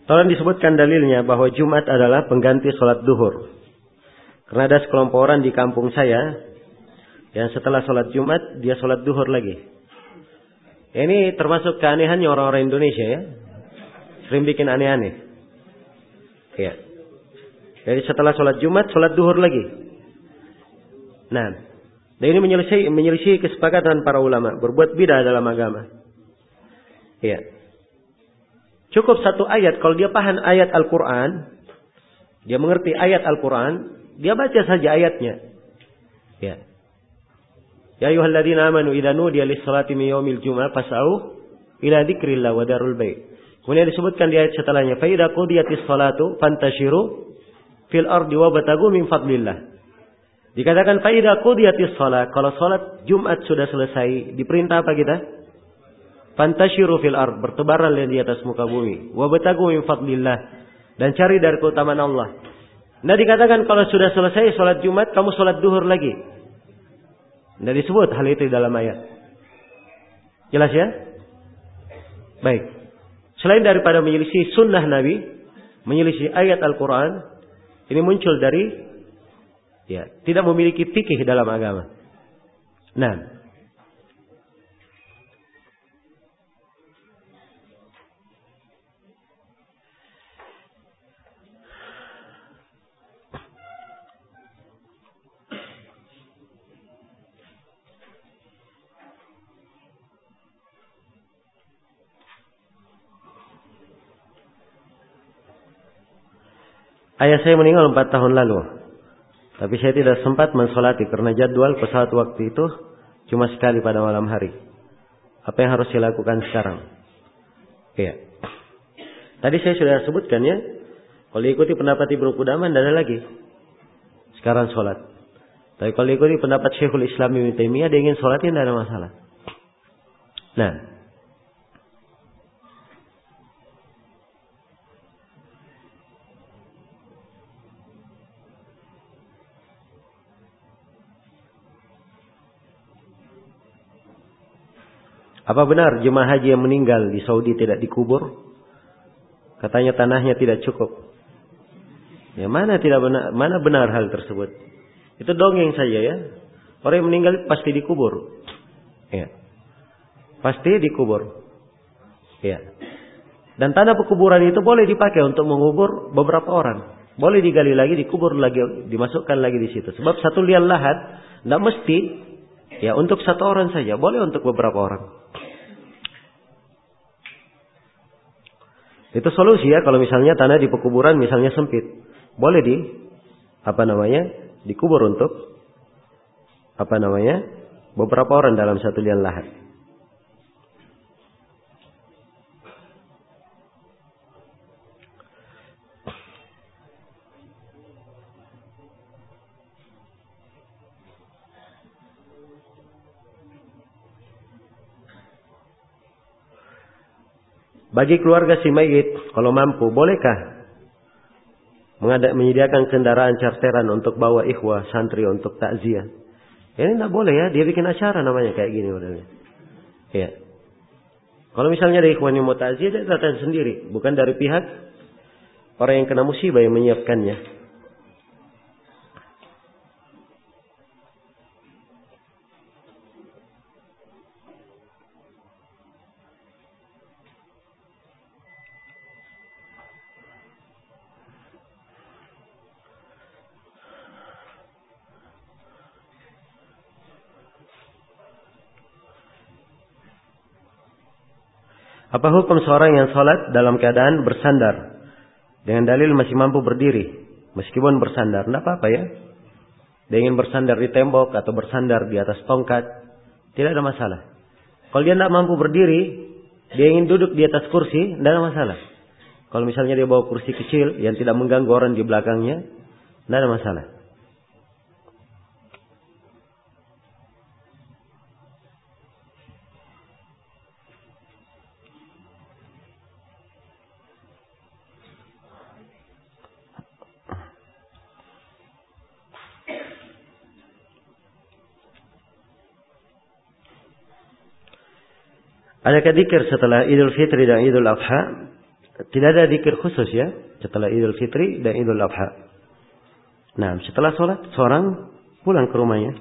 Tolong disebutkan dalilnya bahwa Jumat adalah pengganti sholat duhur. Karena ada sekelompok orang di kampung saya yang setelah sholat Jumat dia sholat duhur lagi. Ini termasuk keanehannya orang-orang Indonesia ya. Sering bikin aneh-aneh. Ya. Jadi setelah sholat Jumat sholat duhur lagi. Nah, dan ini menyelisih kesepakatan para ulama berbuat bidah dalam agama. Ya. Cukup satu ayat, kalau dia paham ayat Al-Quran, dia mengerti ayat Al-Quran, dia baca saja ayatnya. Ya. Ya ayyuhalladzina amanu idza nudiya lis-salati min yaumil jumu'ah fas'au ila dzikrillah wa darul bai'. Kemudian disebutkan di ayat setelahnya, fa idza qudiyatis salatu fantashiru fil ardi wabtagu min fadlillah. Dikatakan fa idza qudiyatis salat, kalau salat Jumat sudah selesai, diperintah apa kita? Fantashiru fil ard, bertebaranlah di atas muka bumi. Wabtagu min fadlillah, dan cari dari keutamaan Allah. Nah dikatakan kalau sudah selesai salat Jumat, kamu salat duhur lagi. Nah disebut hal itu dalam ayat. Jelas ya? Baik. Selain daripada menyelisih sunnah Nabi, menyelisih ayat Al-Quran, ini muncul dari tidak memiliki fikih dalam agama. Nah, ayah saya meninggal 4 tahun lalu. Tapi saya tidak sempat mensolati karena jadwal pesawat waktu itu cuma sekali pada malam hari. Apa yang harus saya lakukan sekarang? Iya. Tadi saya sudah sebutkan ya. Kalau diikuti pendapat Ibnu Qudamah tidak ada lagi. Sekarang sholat. Tapi kalau diikuti pendapat Syekhul Islam Ibnu Taimiyah, dia ingin sholatin tidak ada masalah. Nah. Apa benar jemaah haji yang meninggal di Saudi tidak dikubur? Katanya tanahnya tidak cukup. Ya mana benar hal tersebut? Itu dongeng saja ya. Orang yang meninggal pasti dikubur. Ya. Pasti dikubur. Ya. Dan tanah pekuburan itu boleh dipakai untuk mengubur beberapa orang. Boleh digali lagi, dikubur lagi, dimasukkan lagi di situ. Sebab satu liang lahat tidak mesti ya untuk satu orang saja, boleh untuk beberapa orang. Itu solusi ya kalau misalnya tanah di pekuburan misalnya sempit. Boleh dikubur untuk beberapa orang dalam satu liang lahat. Bagi keluarga si mayit, kalau mampu, bolehkah menyediakan kendaraan charteran untuk bawa ikhwah santri untuk takziah? Ini tidak boleh ya, dia bikin acara namanya kayak gini modelnya. Ya. Kalau misalnya ada ikhwan yang mau takziah, dia datang sendiri, bukan dari pihak orang yang kena musibah yang menyiapkannya. Apa hukum seorang yang sholat dalam keadaan bersandar dengan dalil masih mampu berdiri meskipun bersandar? Tidak apa-apa ya. Dia ingin bersandar di tembok atau bersandar di atas tongkat, tidak ada masalah. Kalau dia tidak mampu berdiri, dia ingin duduk di atas kursi, tidak ada masalah. Kalau misalnya dia bawa kursi kecil yang tidak mengganggu orang di belakangnya, tidak ada masalah. Adakah dzikir setelah Idul Fitri dan Idul Adha? tidak ada zikir khusus ya setelah Idul Fitri dan Idul Adha. Nah, setelah sholat seorang pulang ke rumahnya.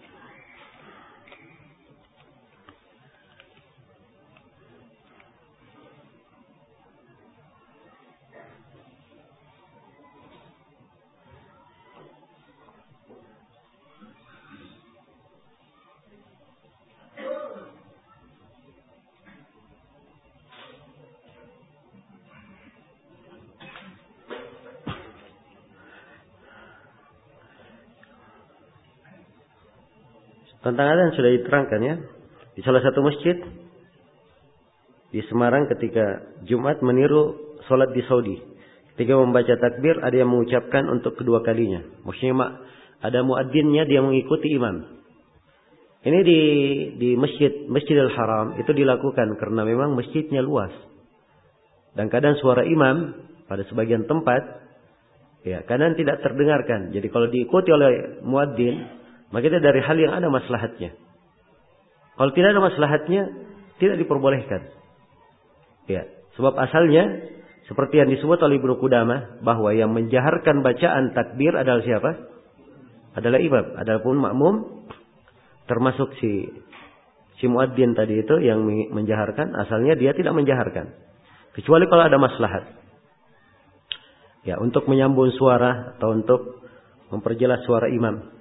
Tentang adzan sudah diterangkan ya. Di salah satu masjid di Semarang ketika Jumat meniru sholat di Saudi. Ketika membaca takbir ada yang mengucapkan untuk kedua kalinya. Maksudnya ada muadzinnya, dia mengikuti imam. Ini di Masjidil Haram itu dilakukan karena memang masjidnya luas. Dan kadang suara imam pada sebagian tempat ya kadang tidak terdengarkan. Jadi kalau diikuti oleh muadzin, maka itu dari hal yang ada maslahatnya. Kalau tidak ada maslahatnya, tidak diperbolehkan. Ya, sebab asalnya seperti yang disebut oleh Ibnu Qudamah bahwa yang menjaharkan bacaan takbir adalah siapa? Adalah imam. Adapun makmum termasuk si muadzin tadi itu yang menjaharkan, asalnya dia tidak menjaharkan. Kecuali kalau ada maslahat. Ya, untuk menyambung suara atau untuk memperjelas suara imam.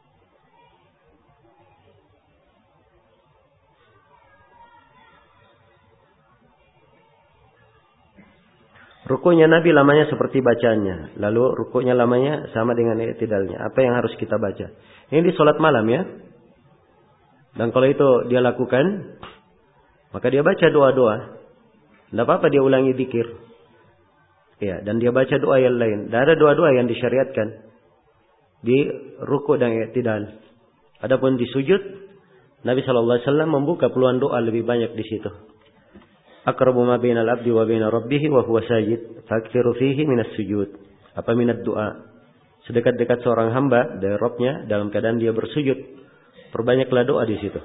Rukunya Nabi lamanya seperti bacanya. Lalu rukunya lamanya sama dengan i'tidalnya. Apa yang harus kita baca? Ini di sholat malam ya. Dan kalau itu dia lakukan, maka dia baca doa-doa. Tidak apa-apa dia ulangi zikir. Ya, dan dia baca doa yang lain. Dan ada doa-doa yang disyariatkan di ruku dan i'tidal. Adapun di sujud, Nabi SAW membuka peluang doa lebih banyak di situ. Aqrabu ma bainal abdi wa baina rabbih wa huwa sajid fakthiru fihi minas sujud. Apa minat doa? Sedekat-dekat seorang hamba dari Rabbnya dalam keadaan dia bersujud. Perbanyaklah doa di situ.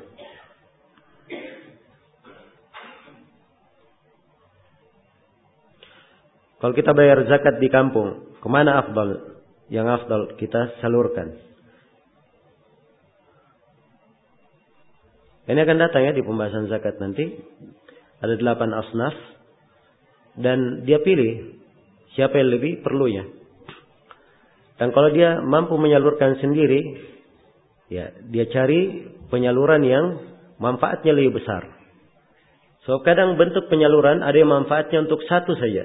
Kalau kita bayar zakat di kampung, kemana afdal? Yang afdal kita salurkan. Ini akan datang ya di pembahasan zakat nanti. Ada 8 asnaf. Dan dia pilih siapa yang lebih perlunya. Dan kalau dia mampu menyalurkan sendiri, ya dia cari penyaluran yang manfaatnya lebih besar. So kadang bentuk penyaluran ada yang manfaatnya untuk satu saja.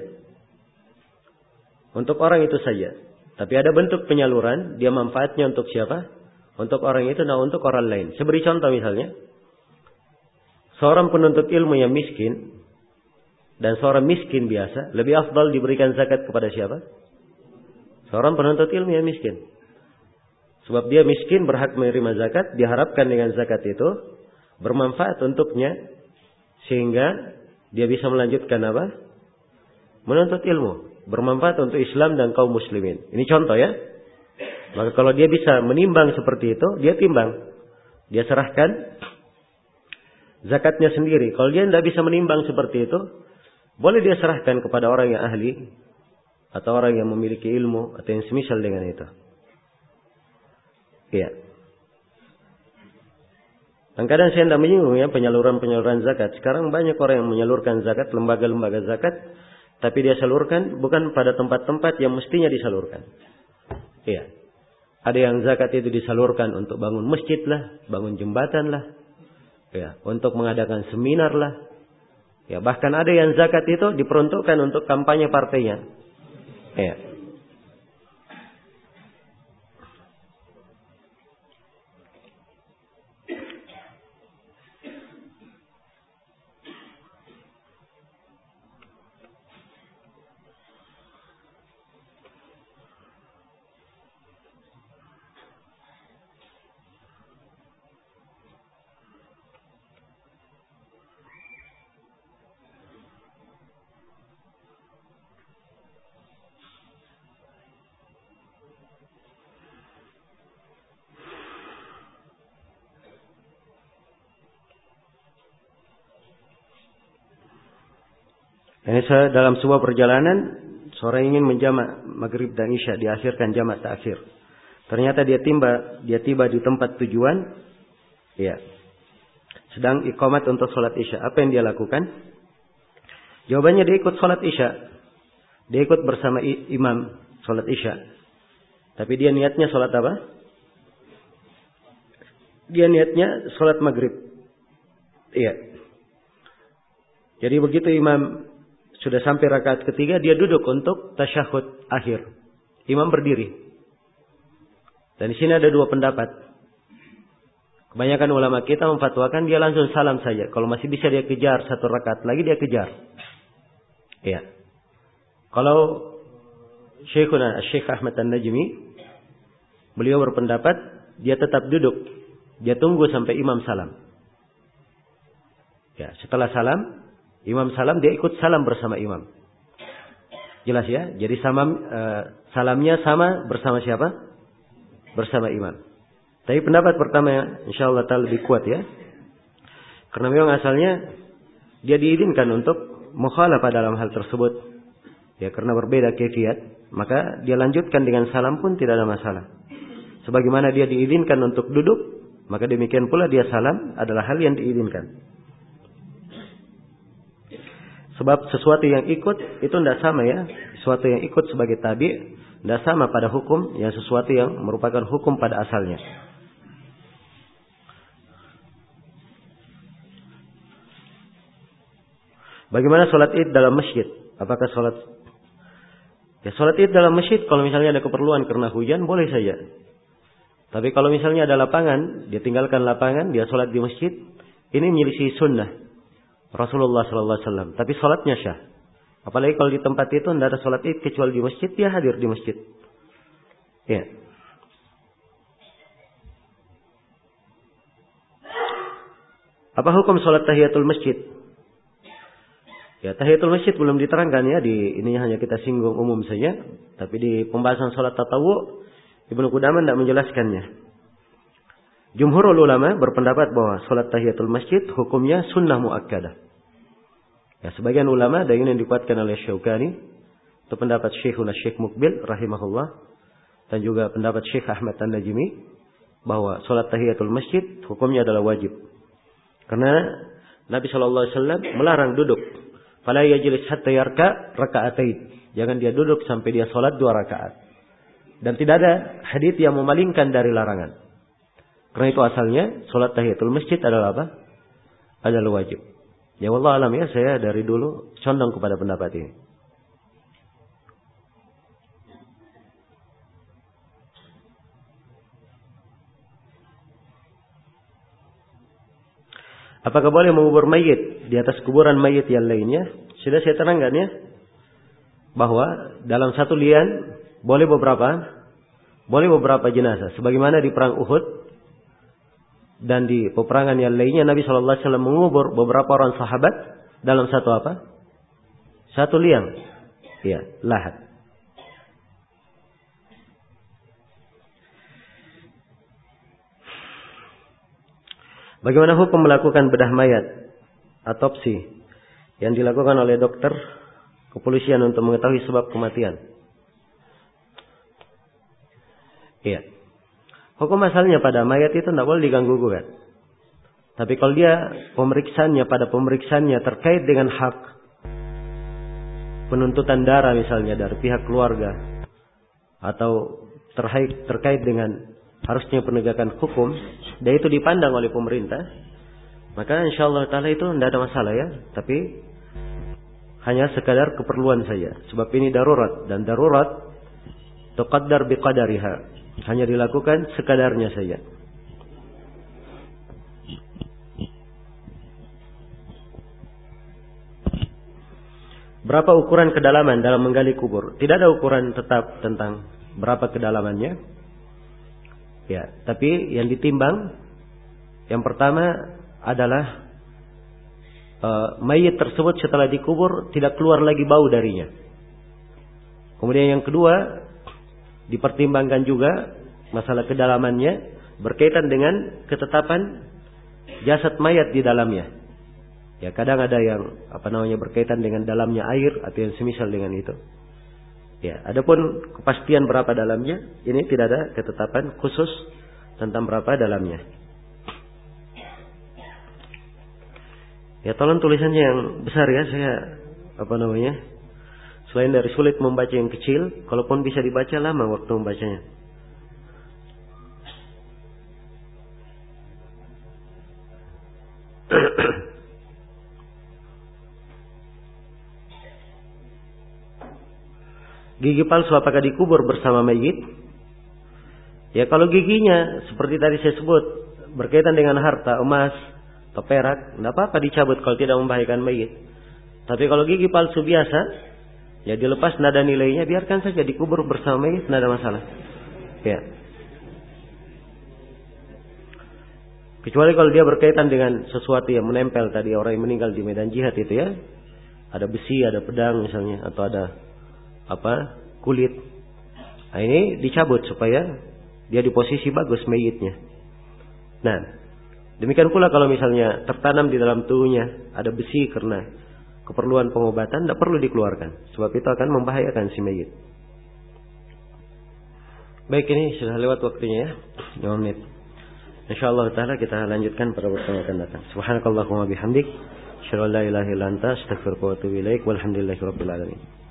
Untuk orang itu saja. Tapi ada bentuk penyaluran, dia manfaatnya untuk siapa? Untuk orang itu dan untuk orang lain. Saya beri contoh misalnya. Seorang penuntut ilmu yang miskin dan seorang miskin biasa lebih afdal diberikan zakat kepada siapa? Seorang penuntut ilmu yang miskin. Sebab dia miskin berhak menerima zakat, diharapkan dengan zakat itu bermanfaat untuknya sehingga dia bisa melanjutkan apa? Menuntut ilmu, bermanfaat untuk Islam dan kaum muslimin. Ini contoh ya. Maka kalau dia bisa menimbang seperti itu, dia timbang. Dia serahkan zakatnya sendiri. Kalau dia tidak bisa menimbang seperti itu, boleh dia serahkan kepada orang yang ahli atau orang yang memiliki ilmu atau yang semisal dengan itu. Iya. Dan kadang saya tidak menyinggung ya penyaluran zakat. Sekarang banyak orang yang menyalurkan zakat, lembaga-lembaga zakat, tapi dia salurkan bukan pada tempat-tempat yang mestinya disalurkan. Iya. Ada yang zakat itu disalurkan untuk bangun masjid lah, bangun jembatan lah. Ya, untuk mengadakan seminar lah. Ya, bahkan ada yang zakat itu diperuntukkan untuk kampanye partainya. Ya. Ini dalam sebuah perjalanan, seorang ingin menjamak maghrib dan isya, diakhirkan jamak ta'khir. Ternyata dia tiba di tempat tujuan, ya, sedang iqamat untuk sholat isya. Apa yang dia lakukan? Jawabannya dia ikut sholat isya. Dia ikut bersama imam sholat isya. Tapi dia niatnya sholat apa? Dia niatnya sholat maghrib. Iya. Jadi begitu imam sudah sampai rakaat ketiga, dia duduk untuk tasyahud akhir. Imam berdiri. Dan di sini ada dua pendapat. Kebanyakan ulama kita memfatwakan dia langsung salam saja. Kalau masih bisa dia kejar satu rakaat lagi, dia kejar. Iya. Kalau Syekhuna Syekh Ahmad An-Najmi, beliau berpendapat dia tetap duduk. Dia tunggu sampai imam salam. Ya, setelah salam, imam salam, dia ikut salam bersama imam. Jelas ya? Jadi salamnya sama bersama siapa? Bersama imam. Tapi pendapat pertama insyaallah ta'ala lebih kuat ya. Karena memang asalnya dia diizinkan untuk mukhalafah dalam hal tersebut. Ya, karena berbeda kaifiat, maka dia lanjutkan dengan salam pun tidak ada masalah. Sebagaimana dia diizinkan untuk duduk, maka demikian pula dia salam adalah hal yang diizinkan. Sebab sesuatu yang ikut itu tidak sama ya. Sesuatu yang ikut sebagai tabi tidak sama pada hukum yang sesuatu yang merupakan hukum pada asalnya. Bagaimana sholat id dalam masjid? Apakah sholat id dalam masjid kalau misalnya ada keperluan karena hujan boleh saja. Tapi kalau misalnya ada lapangan, dia tinggalkan lapangan, dia sholat di masjid, ini menyelisih sunnah Rasulullah sallallahu alaihi wasallam. Tapi salatnya syah. Apalagi kalau di tempat itu tidak ada salat id kecuali di masjid, dia hadir di masjid. Ya. Apa hukum salat tahiyatul masjid? Ya, tahiyatul masjid belum diterangkan ya, ini hanya kita singgung umum saja, tapi di pembahasan salat tatawwu Ibnu Qudamah tidak menjelaskannya. Jumhurul ulama berpendapat bahwa salat tahiyatul masjid hukumnya sunnah muakkadah. Ya, sebagian ulama dan ini yang dikuatkan oleh Syaukani, itu pendapat Syekhuna Syekh Mukbil rahimahullah dan juga pendapat Syekh Ahmad An-Najmi bahwa salat tahiyatul masjid hukumnya adalah wajib. Karena Nabi sallallahu alaihi wasallam melarang duduk. Fala yajlis hatta yarka raka'atain. Jangan dia duduk sampai dia salat 2 rakaat. Dan tidak ada hadits yang memalingkan dari larangan. Karena itu asalnya salat tahiyatul masjid adalah apa? Adalah wajib. Ya wallah alam ya, saya dari dulu condong kepada pendapat ini. Apakah boleh mengubur mayit di atas kuburan mayit yang lainnya? Sudah saya terangkan ya, bahwa dalam satu lian boleh beberapa jenazah. Sebagaimana di perang Uhud dan di peperangan yang lainnya Nabi sallallahu alaihi wasallam mengubur beberapa orang sahabat dalam satu apa? Satu liang. Ya, lahat. Bagaimana hukum melakukan bedah mayat, autopsi yang dilakukan oleh dokter kepolisian untuk mengetahui sebab kematian? Iya. Hukum asalnya pada mayat itu tidak boleh diganggu gugat. Tapi kalau dia pemeriksaannya terkait dengan hak penuntutan darah misalnya dari pihak keluarga atau terkait dengan harusnya penegakan hukum, dan itu dipandang oleh pemerintah, maka insyaallah ta'ala itu tidak ada masalah ya. Tapi hanya sekadar keperluan saja. Sebab ini darurat, dan darurat tuqaddar biqadariha, hanya dilakukan sekadarnya saja. Berapa ukuran kedalaman dalam menggali kubur? Tidak ada ukuran tetap tentang berapa kedalamannya. Ya, tapi yang ditimbang yang pertama adalah mayit tersebut setelah dikubur tidak keluar lagi bau darinya. Kemudian yang kedua dipertimbangkan juga masalah kedalamannya berkaitan dengan ketetapan jasad mayat di dalamnya. Ya kadang ada yang berkaitan dengan dalamnya air atau yang semisal dengan itu. Ya, adapun kepastian berapa dalamnya, ini tidak ada ketetapan khusus tentang berapa dalamnya. Ya tolong tulisannya yang besar ya, saya selain dari sulit membaca yang kecil, kalaupun bisa dibaca lama waktu membacanya. Gigi palsu apakah dikubur bersama mayit? Ya kalau giginya seperti tadi saya sebut berkaitan dengan harta, emas atau perak, tidak apa-apa dicabut kalau tidak membahayakan mayit. Tapi kalau gigi palsu biasa, ya dilepas nada nilainya, biarkan saja dikubur bersama mayit, tidak ada masalah. Ya. Kecuali kalau dia berkaitan dengan sesuatu yang menempel tadi orang yang meninggal di medan jihad itu ya, ada besi, ada pedang misalnya, atau ada kulit. Nah ini dicabut supaya dia di posisi bagus mayitnya. Nah, demikian pula kalau misalnya tertanam di dalam tubuhnya ada besi karena keperluan pengobatan, tidak perlu dikeluarkan, sebab itu akan membahayakan si mayit. Baik, ini sudah lewat waktunya ya, 5 menit. Insyaallah taala kita lanjutkan pada pertemuan akan datang. Subhanakallahumma bihamdik, asyhadu an la ilaha illa anta, astaghfiruka wa atubu ilaik, walhamdulillahirabbil alamin.